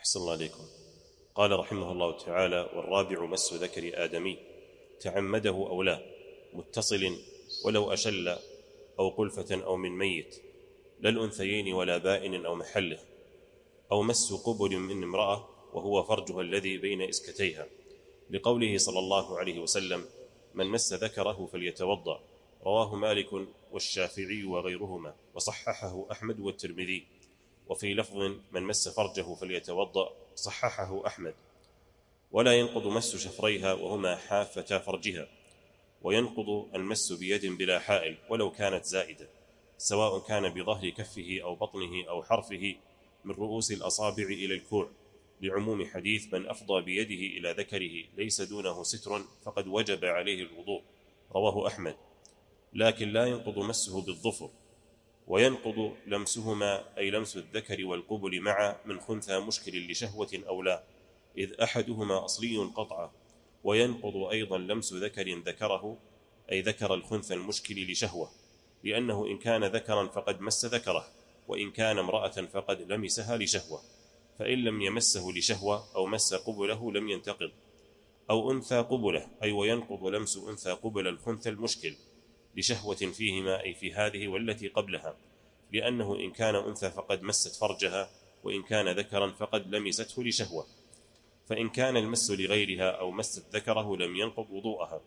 أحسن الله عليكم. قال رحمه الله تعالى: والرابع مس ذكر آدمي تعمده أو لا، متصل ولو أشل أو قلفة أو من ميت، لا الأنثيين ولا بائن أو محله، أو مس قبل من امرأة وهو فرجها الذي بين إسكتيها، لقوله صلى الله عليه وسلم: من مس ذكره فليتوضأ. رواه مالك والشافعي وغيرهما، وصححه أحمد والترمذي. وفي لفظ: من مس فرجه فليتوضأ، صححه أحمد. ولا ينقض مس شفريها وهما حافتا فرجها، وينقض المس بيد بلا حائل ولو كانت زائدة، سواء كان بظهر كفه أو بطنه أو حرفه من رؤوس الأصابع إلى الكوع، لعموم حديث: من أفضى بيده إلى ذكره ليس دونه ستر فقد وجب عليه الوضوء. رواه أحمد. لكن لا ينقض مسه بالظفر، وينقض لمسهما أي لمس الذكر والقبل معا من خنثى مشكل لشهوة أو لا، إذ أحدهما أصلي قطعا. وينقض أيضا لمس ذكر ذكره أي ذكر الخنثى المشكل لشهوة، لأنه إن كان ذكرا فقد مس ذكره، وإن كان امرأة فقد لمسها لشهوة، فإن لم يمسه لشهوة أو مس قبله لم ينتقض. أو أنثى قبله أي وينقض لمس أنثى قبل الخنثى المشكل لشهوة فيهما أي في هذه والتي قبلها، لأنه إن كان أنثى فقد مست فرجها، وإن كان ذكرا فقد لمسته لشهوة، فإن كان المس لغيرها أو مست ذكره لم ينقض وضوءها.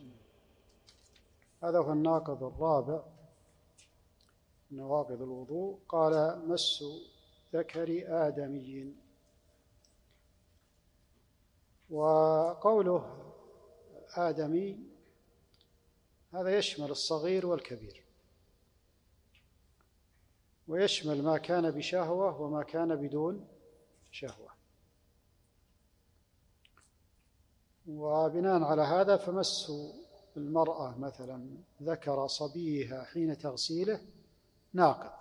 هذا هو الناقض الرابع من نواقض الوضوء. قال: مس ذكر آدمي. وقوله آدمي هذا يشمل الصغير والكبير، ويشمل ما كان بشهوة وما كان بدون شهوة. وبناء على هذا فمس المرأة مثلا ذكر صبيها حين تغسيله ناقض.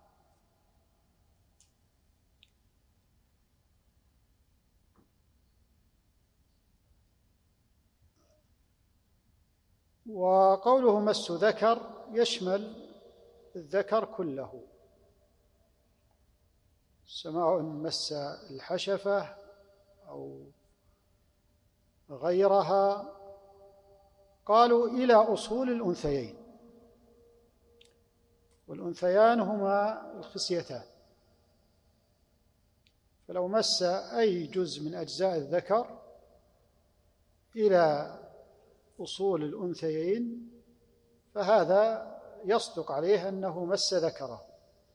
وقوله مس ذكر يشمل الذكر كله، سواء مس الحشفة أو غيرها. قالوا إلى أصول الأنثيين، والأنثيان هما الخصيتان، فلو مس أي جزء من أجزاء الذكر إلى أصول الأنثيين فهذا يصدق عليه أنه مس ذكره.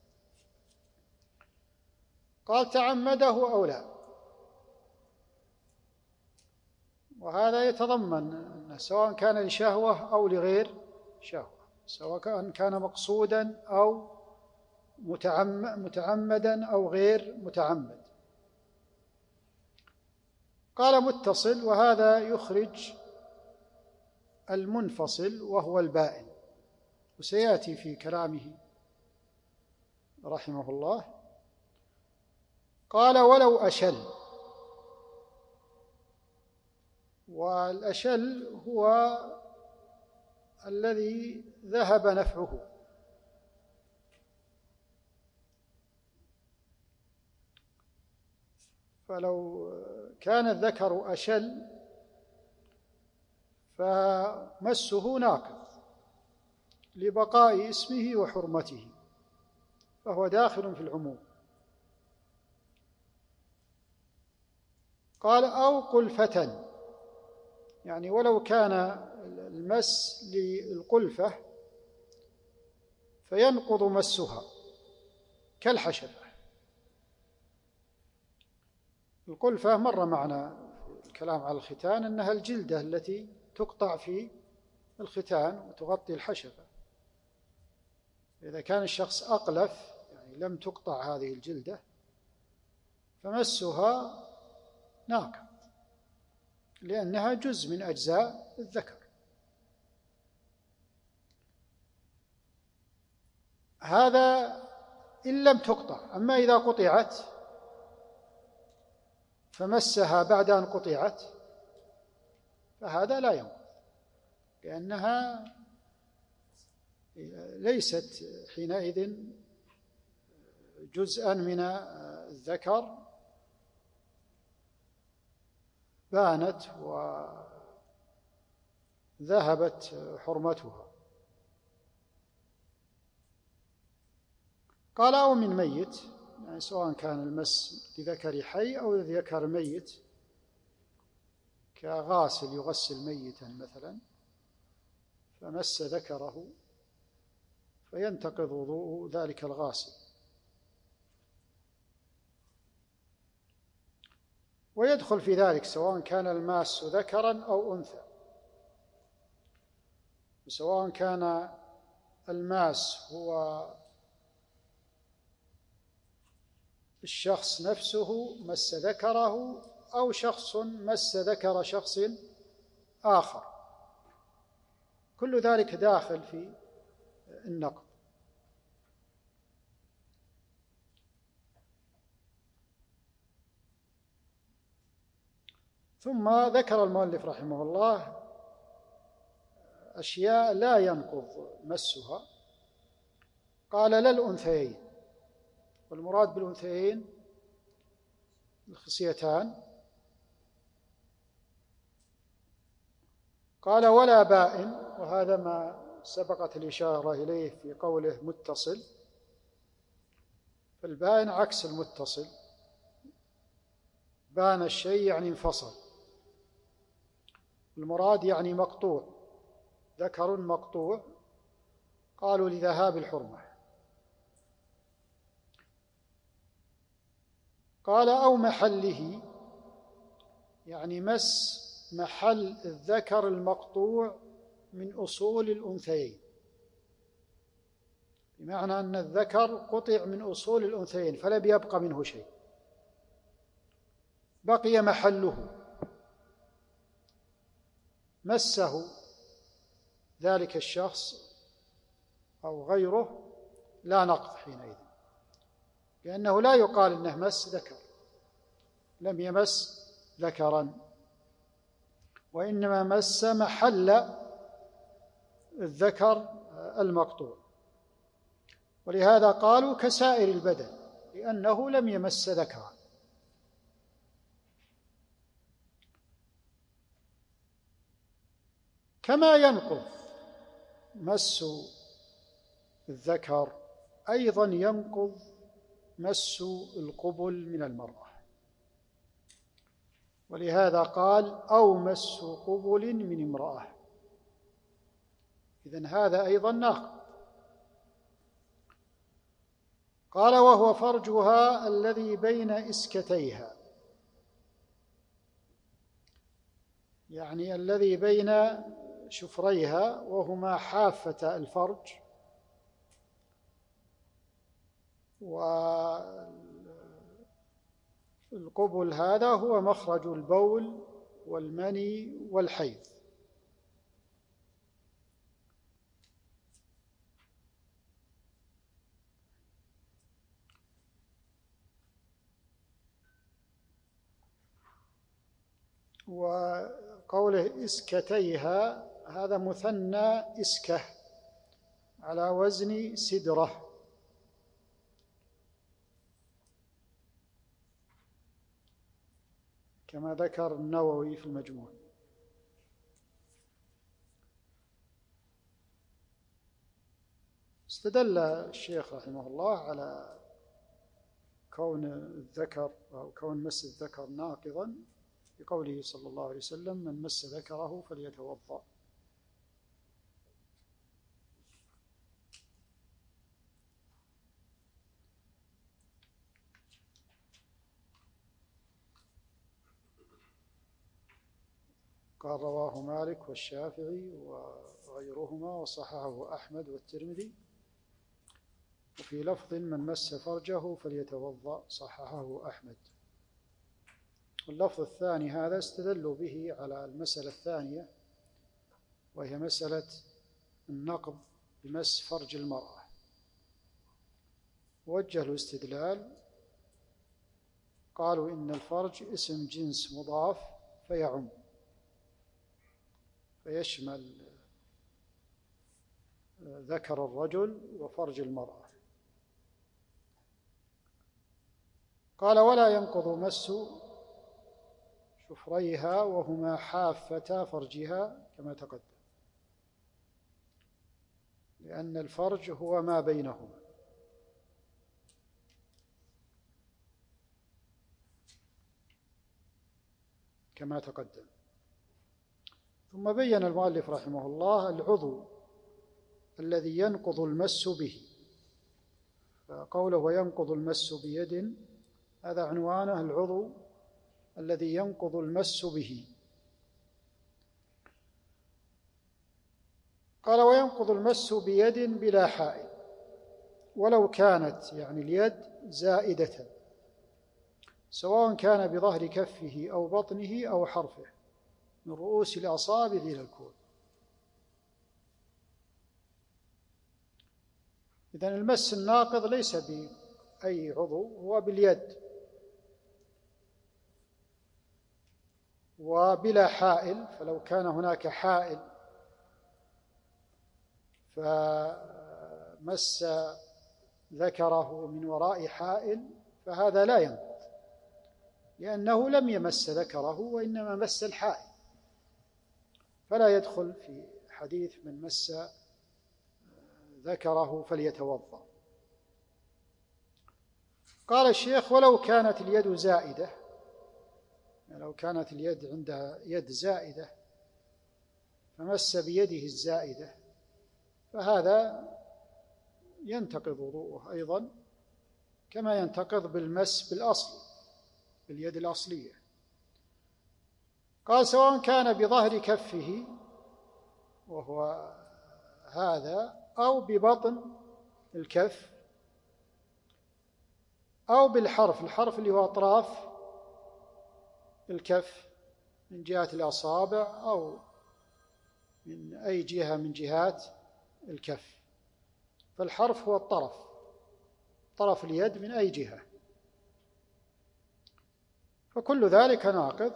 قال: تعمده أو لا، وهذا يتضمن أنه سواء كان لشهوة أو لغير شهوة، سواء كان مقصودا أو متعمدا أو غير متعمد. قال: متصل، وهذا يخرج المنفصل وهو البائن، وسيأتي في كلامه رحمه الله. قال: ولو أشل. والأشل هو الذي ذهب نفعه، فلو كان الذكر أشل فمسه ناقض لبقاء اسمه وحرمته، فهو داخل في العموم. قال: أو قلفة، يعني ولو كان المس للقلفة فينقض مسها كالحشفة. القلفة مر معنا في الكلام على الختان أنها الجلدة التي تقطع في الختان وتغطي الحشفة. إذا كان الشخص أقلف، يعني لم تقطع هذه الجلدة، فمسها ناقض لأنها جزء من أجزاء الذكر. هذا إن لم تقطع. أما إذا قطعت فمسها بعد أن قطعت فهذا لا ينقض، لأنها ليست حينئذ جزءا من الذكر، بانت وذهبت حرمتها. قال أو من ميت، يعني سواء كان المس لذكر حي أو لذكر ميت، كغاسل يغسل ميتا مثلا فمس ذكره فينتقض وضوء ذلك الغاسل. ويدخل في ذلك سواء كان الماس ذكرا أو أنثى، سواء كان الماس هو الشخص نفسه مس ذكره أو شخص مس ذكر شخص آخر، كل ذلك داخل في النقض. ثم ذكر المؤلف رحمه الله أشياء لا ينقض مسها. قال لا الأنثيين، والمراد بالأنثيين الخصيتان. قال ولا بائن، وهذا ما سبقت الإشارة إليه في قوله متصل، فالبائن عكس المتصل، بان الشيء يعني انفصل، المراد يعني مقطوع، ذكر مقطوع، قالوا لذهاب الحرمة. قال أو محله، يعني مس محل الذكر المقطوع من أصول الأنثيين، بمعنى أن الذكر قطع من أصول الأنثيين فلم يبقى منه شيء، بقي محله، مسه ذلك الشخص أو غيره لا نقض حينئذ، لأنه لا يقال إنه مس ذكر، لم يمس ذكرا، وإنما مس محل الذكر المقطوع. ولهذا قالوا كسائر البدن، لأنه لم يمس ذكرا. كما ينقض مس الذكر أيضا ينقض مس القبل من المرأة، ولهذا قال أو مس قبل من امرأة، إذن هذا أيضا ناقض. قال وهو فرجها الذي بين إسكتيها، يعني الذي بين شفريها وهما حافة الفرج، والقبل هذا هو مخرج البول والمني والحيض. وقوله إسكتيها هذا مثنى إسكة على وزن سدرة، كما ذكر النووي في المجموع. استدل الشيخ رحمه الله على كون الذكر أو كون مس الذكر ناقضا بقوله صلى الله عليه وسلم من مس ذكره فليتوضأ. قال رواه مالك والشافعي وغيرهما وصححه أحمد والترمذي، وفي لفظ من مس فرجه فليتوضأ صححه أحمد. واللفظ الثاني هذا استدلوا به على المسألة الثانية، وهي مسألة النقض بمس فرج المرأة. وجه الاستدلال قالوا إن الفرج اسم جنس مضاف فيعم، فيشمل ذكر الرجل وفرج المرأة. قال ولا ينقض مس شفريها وهما حافتا فرجها كما تقدم، لأن الفرج هو ما بينهما. كما تقدم. ثم بين المؤلف رحمه الله العضو الذي ينقض المس به، فقوله وينقض المس بيد هذا عنوانه العضو الذي ينقض المس به. قال وينقض المس بيد بلا حائل، ولو كانت يعني اليد زائدة، سواء كان بظهر كفه أو بطنه أو حرفه من رؤوس الأصابع إلى الكوع. إذن المس الناقض ليس بأي عضو، هو باليد وبلا حائل، فلو كان هناك حائل فمس ذكره من وراء حائل فهذا لا ينقض، لأنه لم يمس ذكره وإنما مس الحائل، فلا يدخل في حديث من مس ذكره فليتوضأ. قال الشيخ ولو كانت اليد زائدة، يعني لو كانت اليد عندها يد زائدة فمس بيده الزائدة فهذا ينتقض وضوءه أيضا كما ينتقض بالمس بالأصل باليد الأصلية. قال سواء كان بظهر كفه وهو هذا أو ببطن الكف أو بالحرف، الحرف اللي هو أطراف الكف من جهة الأصابع أو من أي جهة من جهات الكف، فالحرف هو الطرف، طرف اليد من أي جهة، فكل ذلك ناقض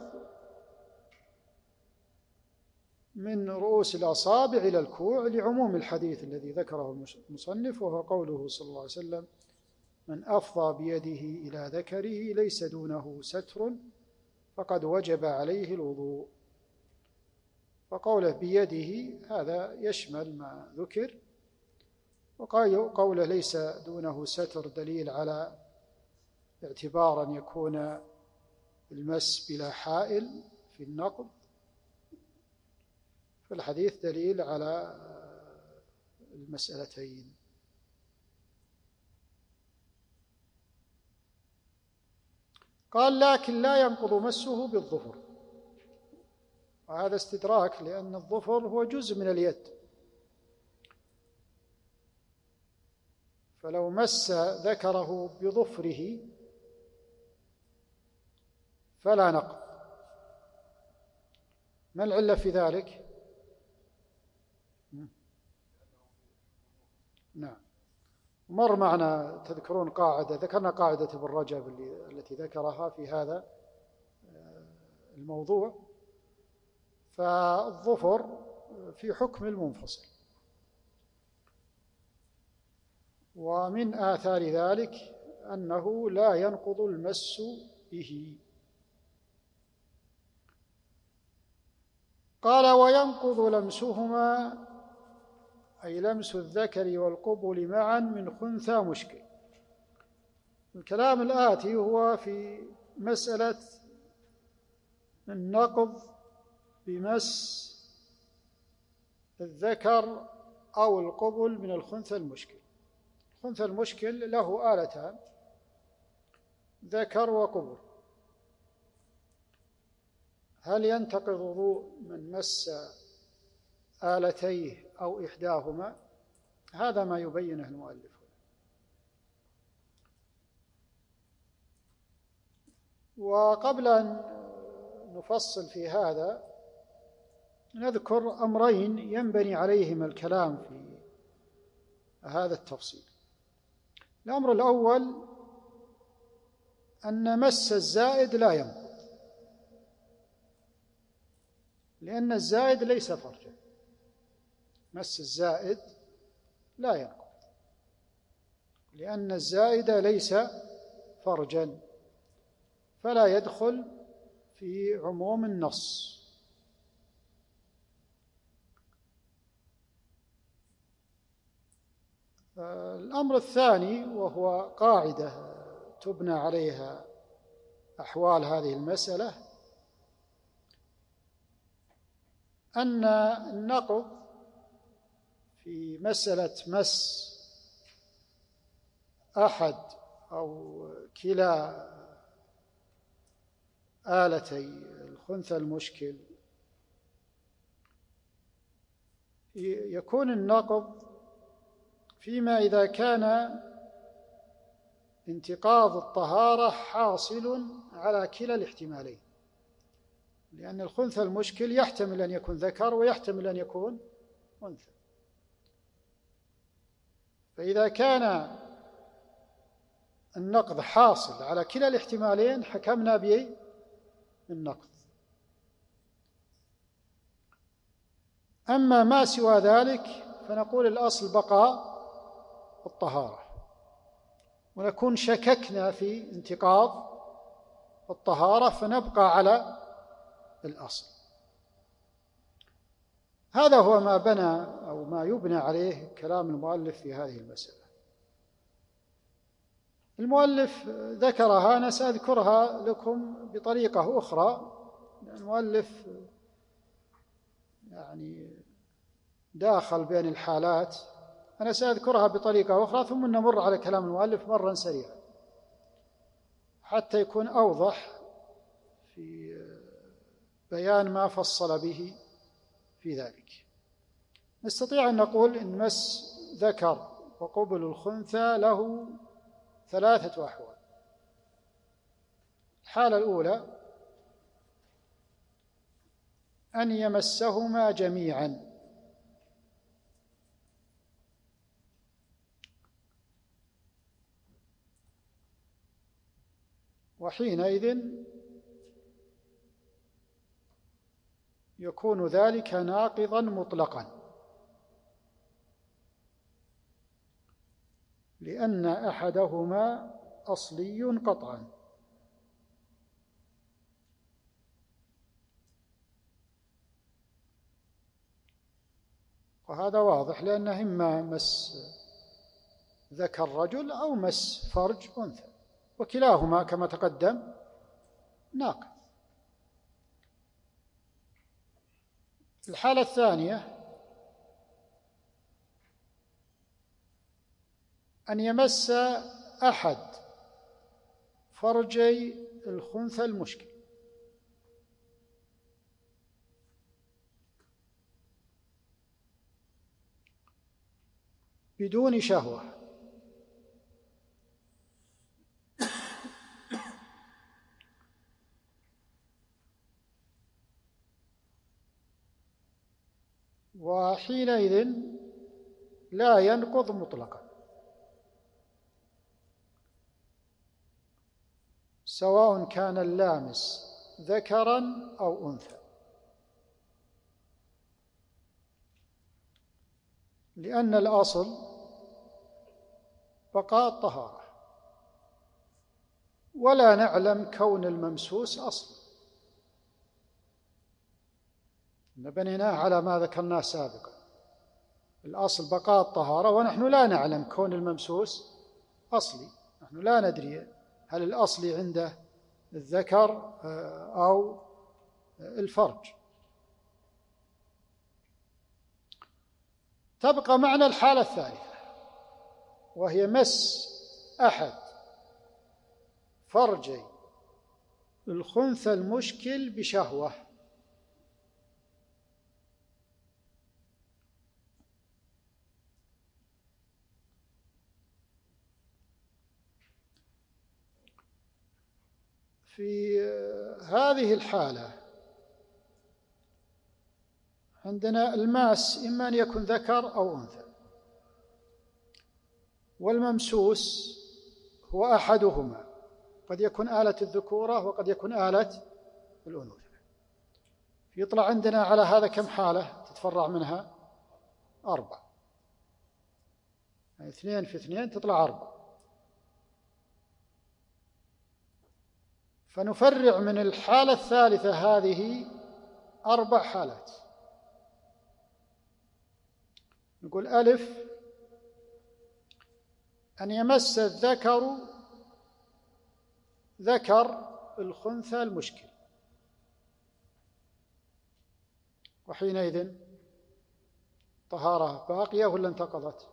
من رؤوس الأصابع إلى الكوع لعموم الحديث الذي ذكره المصنف، وهو قوله صلى الله عليه وسلم من أفضى بيده إلى ذكره ليس دونه ستر فقد وجب عليه الوضوء. فقوله بيده هذا يشمل ما ذكر، وقوله ليس دونه ستر دليل على اعتبار أن يكون المس بلا حائل في النقض، فالحديث دليل على المسألتين. قال لكن لا ينقض مسه بالظفر، وهذا استدراك لأن الظفر هو جزء من اليد، فلو مس ذكره بظفره فلا نقض. ما العلة في ذلك؟ نعم، مر معنا تذكرون قاعدة، ذكرنا قاعدة ابن رجب التي ذكرها في هذا الموضوع، فالظفر في حكم المنفصل، ومن آثار ذلك أنه لا ينقض المس به. قال وينقض لمسهما أي لمس الذكر والقبل معا من خنثى مشكل. الكلام الآتي هو في مسألة النقض بمس الذكر أو القبل من الخنثى المشكل. الخنثى المشكل له آلتان، ذكر وقبل. هل ينتقض وضوء من مس آلتيه أو إحداهما؟ هذا ما يبينه المؤلف. وقبل أن نفصل في هذا نذكر أمرين ينبني عليهما الكلام في هذا التفصيل. الأمر الأول أن مس الزائد لا ينقض، لأن الزائد ليس فرجا، مس الزائد لا ينقض لأن الزائد ليس فرجا، فلا يدخل في عموم النص. الأمر الثاني، وهو قاعدة تبنى عليها أحوال هذه المسألة، أن النقض في مسألة مس أحد أو كلا آلتي الخنثى المشكل يكون النقض فيما إذا كان انتقاض الطهارة حاصل على كلا الاحتمالين، لأن الخنثى المشكل يحتمل أن يكون ذكر ويحتمل أن يكون أنثى. فإذا كان النقض حاصل على كلا الاحتمالين حكمنا بالنقض. أما ما سوى ذلك فنقول الأصل بقاء الطهارة، ونكون شككنا في انتقاض الطهارة فنبقى على الأصل. هذا هو ما بنى أو ما يبنى عليه كلام المؤلف في هذه المسألة. المؤلف ذكرها، أنا سأذكرها لكم بطريقة أخرى. المؤلف يعني داخل بين الحالات، أنا سأذكرها بطريقة أخرى ثم نمر على كلام المؤلف مرة سريعا حتى يكون أوضح في بيان ما فصل به في ذلك. نستطيع أن نقول إن مس ذكر وقبل الخنثى له 3 أحوال. الحالة الأولى أن يمسهما جميعا، وحينئذ يكون ذلك ناقضا مطلقا، لأن أحدهما أصلي قطعا. وهذا واضح، لأنه إما مس ذكر رجل أو مس فرج أنثى، وكلاهما كما تقدم ناقض. الحالة الثانية أن يمس أحد فرجي الخنثى المشكل، بدون شهوة، وحينئذ لا ينقض مطلقا، سواء كان اللامس ذكرا أو أنثى، لأن الأصل بقاء الطهارة، ولا نعلم كون الممسوس أصلا، بنيناه على ما ذكرناه سابقا. الأصل بقاء الطهارة، ونحن لا نعلم كون الممسوس أصلي، نحن لا ندري هل الأصلي عنده الذكر أو الفرج. تبقى معنا الحالة الثالثة، وهي مس أحد فرجي الخنثى المشكل بشهوة، في هذه الحالة عندنا الماس إما أن يكون ذكر أو أنثى، والممسوس هو أحدهما، قد يكون آلة الذكورة وقد يكون آلة الأنوثة. يطلع عندنا على هذا كم حالة تتفرع منها؟ 4، يعني 2 في 2 تطلع 4. فنفرع من الحالة الثالثة هذه 4 حالات. نقول ألف: أن يمس الذكر ذكر الخنثى المشكل، وحينئذ طهارة باقية ولا انتقضت؟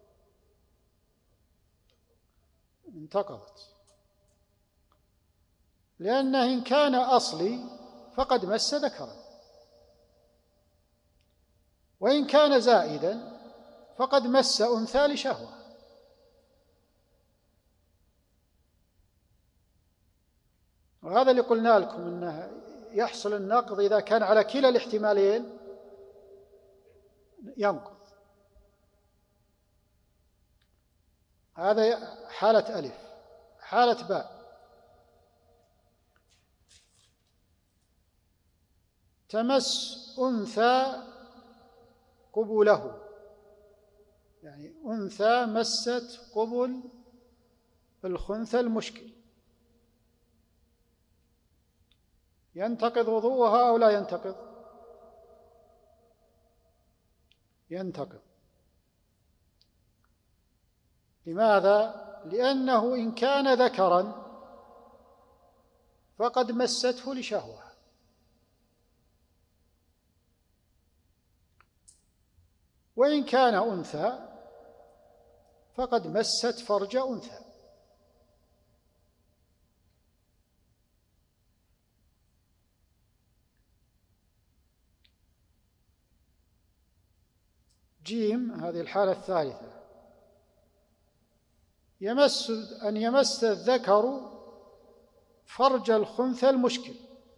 انتقضت، لأنه إن كان أصلي فقد مس ذكرا، وإن كان زائدا فقد مس أنثى لشهوة. وهذا اللي قلنا لكم أنه يحصل النقض إذا كان على كلا الاحتمالين ينقض. هذا حالة ألف. حالة باء: تمس أنثى قبوله، يعني أنثى مست قبل الخنثى المشكل، ينتقض وضوءها أو لا ينتقض؟ ينتقض. لماذا؟ لأنه إن كان ذكرا فقد مسته لشهوة، وإن كان أنثى فقد مست فرج أنثى. جيم: هذه الحالة الثالثة: أن يمس الذكر فرج الخنثى المشكل.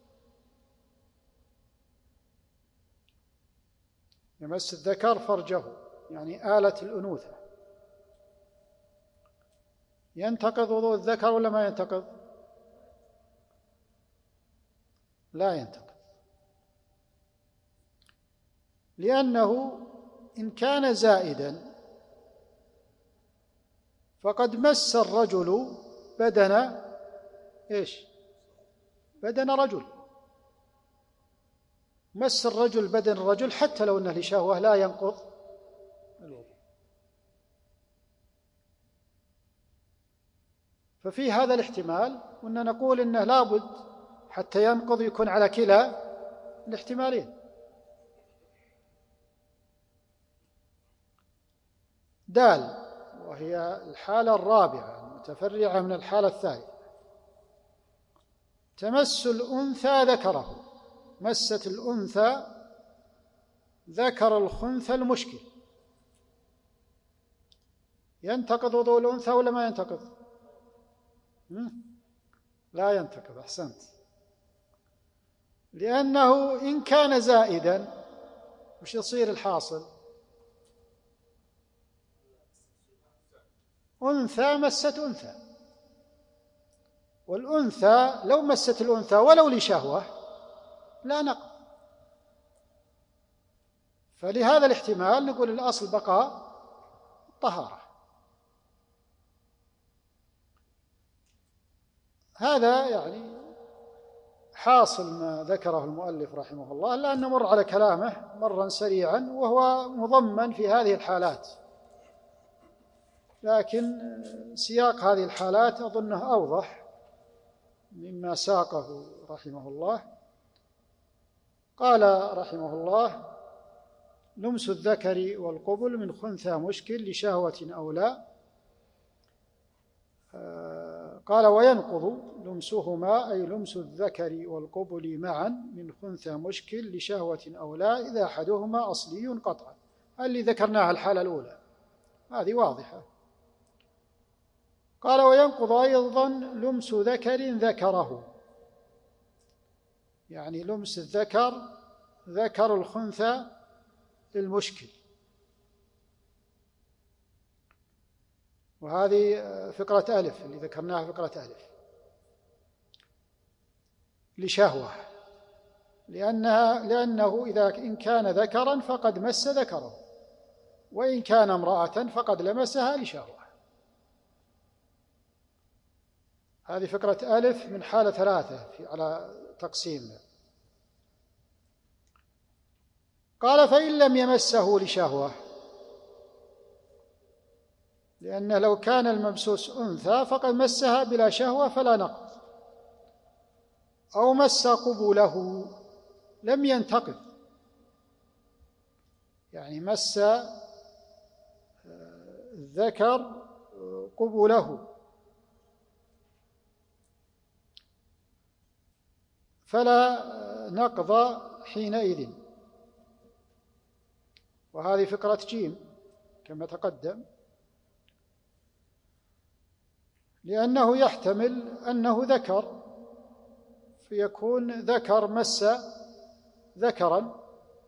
يمس الذكر فرجه يعني آلة الأنوثة، ينتقض وضوء الذكر ولا ما ينتقض؟ لا ينتقض، لأنه إن كان زائدا فقد مس الرجل بدن إيش؟ بدن رجل. مس الرجل بدن الرجل حتى لو أنه لشهوة لا ينقض الوضوء. ففي هذا الاحتمال وأن نقول إنه لابد حتى ينقض يكون على كلا الاحتمالين. دال: وهي الحالة الرابعة المتفرعة من الحالة الثالثة: تمس الأنثى ذكره. مست الأنثى ذكر الخنثى المشكل، ينتقض وضوء الأنثى ولا ما ينتقض؟ لا ينتقض. أحسنت. لأنه إن كان زائدا وش يصير الحاصل؟ أنثى مست أنثى، والأنثى لو مست الأنثى ولو لشهوة لا نقض. فلهذا الاحتمال نقول الأصل بقاء الطهارة. هذا يعني حاصل ما ذكره المؤلف رحمه الله، لأن نمر على كلامه مرا سريعا وهو مضمن في هذه الحالات، لكن سياق هذه الحالات أظنه أوضح مما ساقه رحمه الله. قال رحمه الله: لمس الذكر والقبل من خنثى مشكل لشهوة أو لا. قال: وينقض لمسهما، أي لمس الذكر والقبل معا من خنثى مشكل لشهوة أو لا، إذا أحدهما أصلي قطعا. اللي ذكرناها الحالة الأولى هذه واضحة. قال: وينقض أيضا لمس ذكر ذكره، يعني لمس الذكر ذكر الخنثى المشكل. وهذه فقرة ألف اللي ذكرناها، فقرة ألف لشهوة، لأنه إن كان ذكرا فقد مس ذكره، وإن كان امرأة فقد لمسها لشهوة. هذه فكرة ألف من حالة 3 على تقسيمنا. قال فإن لم يمسه لشهوة، لأنه لو كان الممسوس أنثى فقد مسها بلا شهوة فلا نقض، أو مس قبله لم ينتقض، يعني مس الذكر قبله فلا نقض حينئذ. وهذه فكرة جيم كما تقدم، لأنه يحتمل أنه ذكر فيكون ذكر مس ذكرا،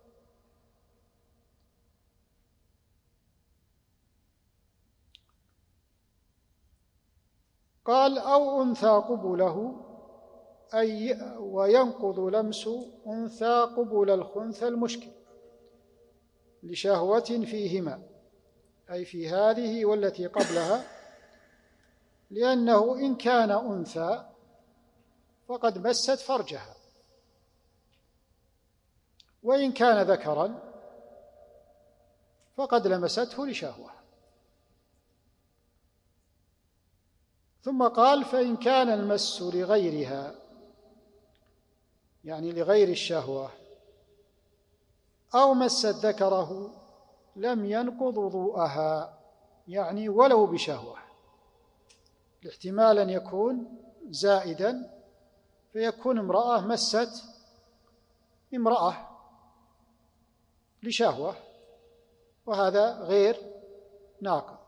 قال أو أنثى قبله، أي وينقض لمس أنثى قبل الخنثى المشكل لشهوة فيهما، أي في هذه والتي قبلها، لأنه إن كان أنثى فقد مست فرجها، وإن كان ذكرا فقد لمسته لشهوة. ثم قال فإن كان المس لغيرها، يعني لغير الشهوة، أو مست ذكره لم ينقض وضوءها، يعني ولو بشهوة، الاحتمال أن يكون زائدا فيكون امرأة مست امرأة لشهوة، وهذا غير ناقض.